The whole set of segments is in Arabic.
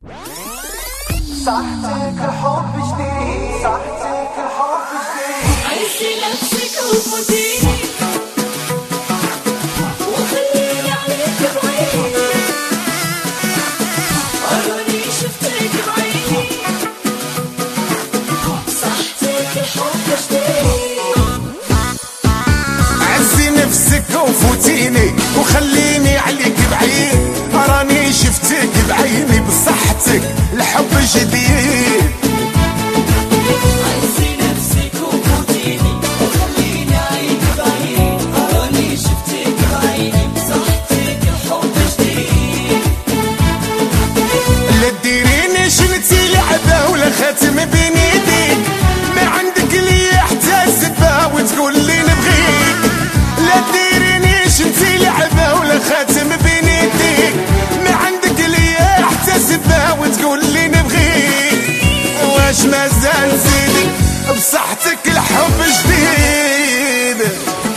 صحتك الحب جديد، صحتك الحب جديد. عيشي نفسك وفوتيني وخليني عليك بعيني، أراني شفتك بعيني. صحتك الحب جديد. عزي نفسك وفوتيني وخليني عليك بعيد، أراني شفتك بعيني بصحتك الحب جديد. عزي نفسك وفوتيني وخليني عليك بعيد، أراني شفتك بعيني بصحتك الحب جديد. لا تديريني شنتي لعبة ولا خاتم بين يديك، ما عندك لي حتى سبة وتقول لي نبغيك. لا تديريني شنتي لعبة ولا خاتم بين يديك، ما عندك لي حتى سبة وتقول لي نبغيك. واش مازال زيدي بصحتك الحب جديد.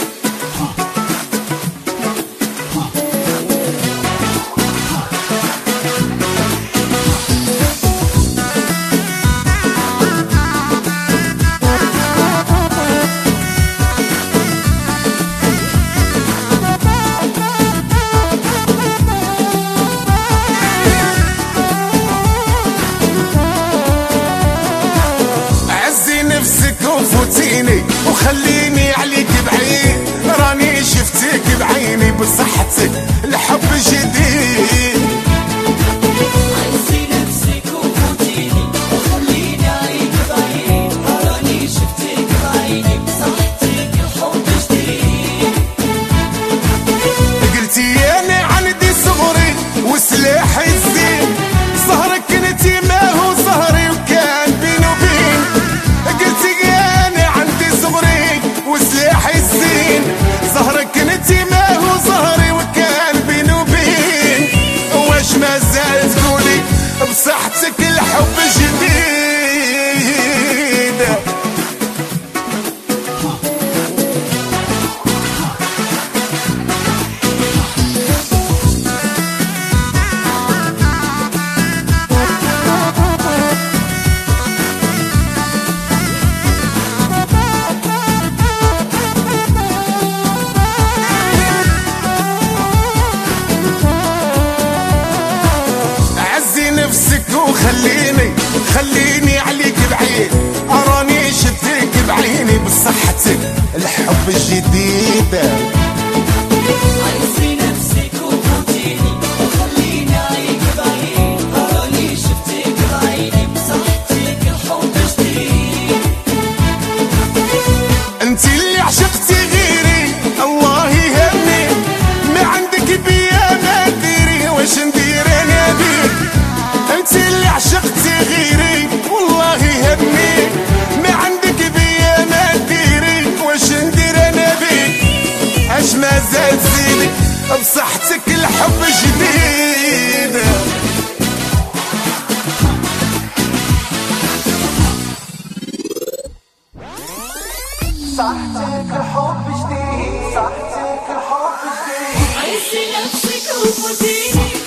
وفوتيني وخليني عليك بعيد، راني شفتك بعيني بصحتك الحب جديد. عزي نفسك وفوتيني وخليني عليك بعيد، راني شفتك بعيني بصحتك الحب جديد. قلتي انا عندي صغري وسلاحي الزين، صهرك كنتي ما هو صهري وكان بيني وبين. قلتي وسلاحي الزين، زهرك كنتي ما هو زهري وكان بيني وبين. واش مازال تقولي بصحتك الحب جديد. خليني عليك بعيد، أراني شفتك بعيني بصحتك الحب الجديد. عزي نفسك وفوتيني وخليني عليك بعيد، أراني شفتك بعيني بصحتك الحب جديد. انت اللي عشقتي غيري الله يهني، ما عندك بيا ما تديري واش ندير انا بيك. انت اللي عشقتي غيري والله يهني، ما عندك بيا ما تديري واش ندير انا بيك. اش مازال تزيدي بصحتك الحب جديد. صحتك الحب جديد، صحتك الحب جديد. عزي نفسك وفوتيني